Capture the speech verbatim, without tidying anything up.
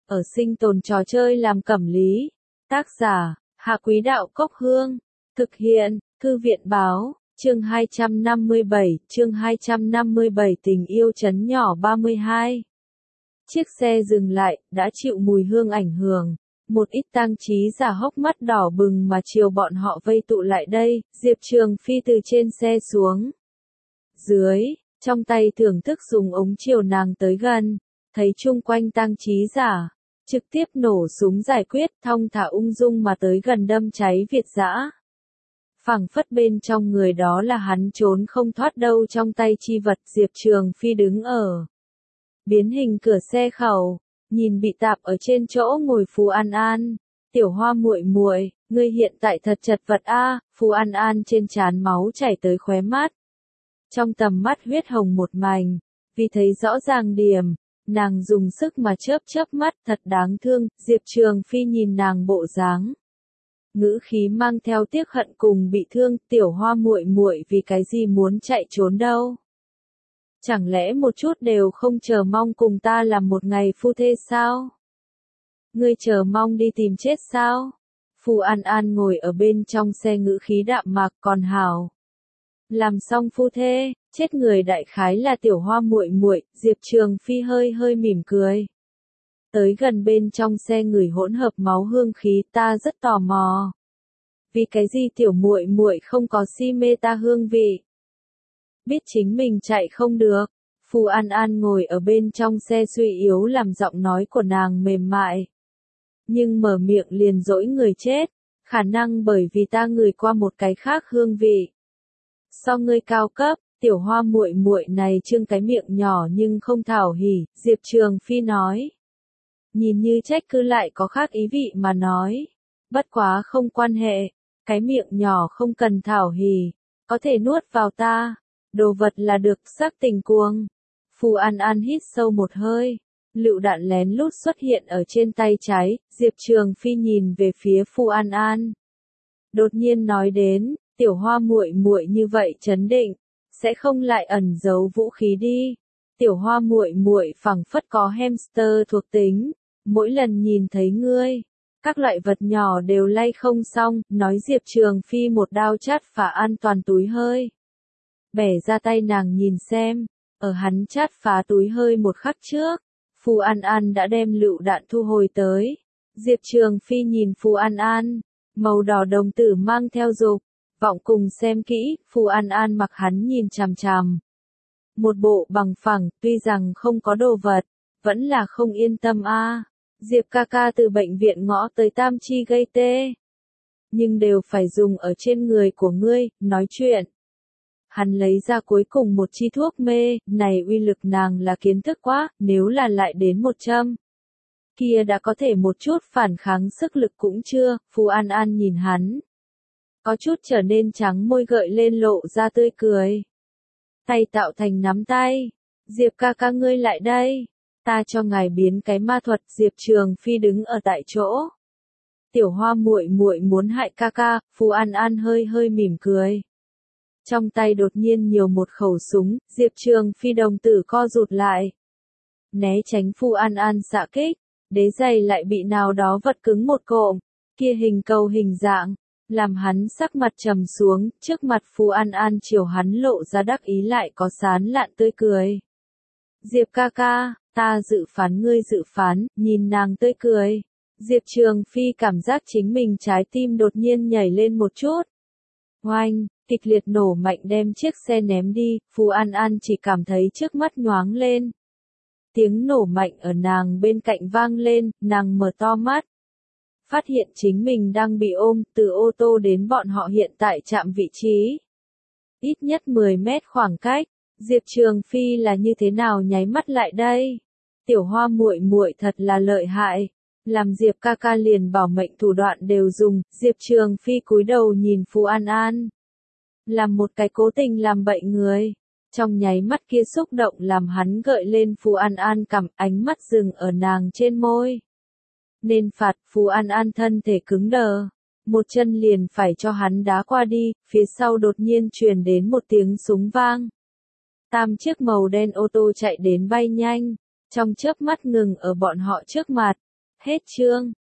ở sinh tồn trò chơi làm cẩm lý. Tác giả, Hạ Quý Đạo Cốc Hương. Thực hiện, Thư viện Báo, chương hai trăm năm mươi bảy, chương hai trăm năm mươi bảy tình yêu trấn nhỏ ba mươi hai. Chiếc xe dừng lại, đã chịu mùi hương ảnh hưởng. Một ít tang trí giả hốc mắt đỏ bừng mà chiều bọn họ vây tụ lại đây, Diệp Trường Phi từ trên xe xuống. Dưới, trong tay thưởng thức dùng ống chiều nàng tới gần, thấy chung quanh tang trí giả, trực tiếp nổ súng giải quyết, thong thả ung dung mà tới gần đâm cháy Việt dã. Phảng phất bên trong người đó là hắn trốn không thoát đâu trong tay chi vật. Diệp Trường Phi đứng ở biến hình cửa xe khẩu, nhìn bị tạp ở trên chỗ ngồi Phù An An. Tiểu Hoa muội muội, ngươi hiện tại thật chật vật a. Phù An An trên trán máu chảy tới khóe mắt. Trong tầm mắt huyết hồng một mảnh, vì thấy rõ ràng điểm, nàng dùng sức mà chớp chớp mắt, thật đáng thương. Diệp Trường Phi nhìn nàng bộ dáng, ngữ khí mang theo tiếc hận cùng bị thương. Tiểu Hoa muội muội vì cái gì muốn chạy trốn đâu? Chẳng lẽ một chút đều không chờ mong cùng ta làm một ngày phu thê sao? Ngươi chờ mong đi tìm chết sao? Phù An An ngồi ở bên trong xe ngữ khí đạm mạc, còn hảo. Làm xong phu thê, chết người đại khái là Tiểu Hoa muội muội. Diệp Trường Phi hơi hơi mỉm cười. Tới gần bên trong xe ngửi hỗn hợp máu hương khí, ta rất tò mò. Vì cái gì tiểu muội muội không có si mê ta hương vị? Biết chính mình chạy không được. Phù An An ngồi ở bên trong xe suy yếu làm giọng nói của nàng mềm mại. Nhưng mở miệng liền dỗi người chết, khả năng bởi vì ta ngửi qua một cái khác hương vị. So ngươi cao cấp, Tiểu Hoa muội muội này trương cái miệng nhỏ nhưng không thảo hỉ. Diệp Trường Phi nói. Nhìn như trách cứ lại có khác ý vị mà nói. Bất quá không quan hệ, cái miệng nhỏ không cần thảo hỉ, có thể nuốt vào ta. Đồ vật là được, sắc tình cuồng. Phù An An hít sâu một hơi. Lựu đạn lén lút xuất hiện ở trên tay trái. Diệp Trường Phi nhìn về phía Phù An An. Đột nhiên nói đến, Tiểu Hoa muội muội như vậy trấn định, sẽ không lại ẩn giấu vũ khí đi. Tiểu Hoa muội muội phảng phất có hamster thuộc tính, mỗi lần nhìn thấy ngươi, các loại vật nhỏ đều lay không xong. Nói Diệp Trường Phi một đao chát phá an toàn túi hơi. Bẻ ra tay nàng nhìn xem, ở hắn chát phá túi hơi một khắc trước, Phù An An đã đem lựu đạn thu hồi tới. Diệp Trường Phi nhìn Phù An An, màu đỏ đồng tử mang theo dục vọng cùng xem kỹ. Phù An An mặc hắn nhìn chằm chằm. Một bộ bằng phẳng, tuy rằng không có đồ vật, vẫn là không yên tâm a. À. Diệp ca ca từ bệnh viện ngõ tới Tam Chi gây tê, nhưng đều phải dùng ở trên người của ngươi. Nói chuyện, hắn lấy ra cuối cùng một chi thuốc mê, này uy lực nàng là kiến thức quá, nếu là lại đến một châm, kia đã có thể một chút phản kháng sức lực cũng chưa. Phù An An nhìn hắn, có chút trở nên trắng môi, gợi lên lộ ra tươi cười. Tay tạo thành nắm tay. Diệp ca ca ngươi lại đây, ta cho ngài biến cái ma thuật. Diệp Trường Phi đứng ở tại chỗ. Tiểu Hoa muội muội muốn hại ca ca. Phù An An hơi hơi mỉm cười. Trong tay đột nhiên nhiều một khẩu súng. Diệp Trường Phi đồng tử co rụt lại, né tránh Phù An An xạ kích. Đế giày lại bị nào đó vật cứng một cộm, kia hình cầu hình dạng, làm hắn sắc mặt trầm xuống. Trước mặt Phù An An chiều hắn lộ ra đắc ý lại có sán lạn tươi cười. Diệp ca ca, ta dự phán ngươi dự phán. Nhìn nàng tươi cười, Diệp Trường Phi cảm giác chính mình trái tim đột nhiên nhảy lên một chút. Oanh, kịch liệt nổ mạnh đem chiếc xe ném đi. Phù An An chỉ cảm thấy trước mắt nhoáng lên. Tiếng nổ mạnh ở nàng bên cạnh vang lên, nàng mở to mắt. Phát hiện chính mình đang bị ôm, từ ô tô đến bọn họ hiện tại chạm vị trí. Ít nhất mười mét khoảng cách. Diệp Trường Phi là như thế nào nháy mắt lại đây? Tiểu Hoa muội muội thật là lợi hại. Làm Diệp ca ca liền bảo mệnh thủ đoạn đều dùng. Diệp Trường Phi cúi đầu nhìn Phù An An. Làm một cái cố tình làm bậy người. Trong nháy mắt kia xúc động làm hắn gợi lên Phù An An cằm, ánh mắt dừng ở nàng trên môi. Nên phạt. Phù An An thân thể cứng đờ, một chân liền phải cho hắn đá qua đi. Phía sau đột nhiên truyền đến một tiếng súng vang. Tam chiếc màu đen ô tô chạy đến bay nhanh, trong chớp mắt ngừng ở bọn họ trước mặt. Hết chương.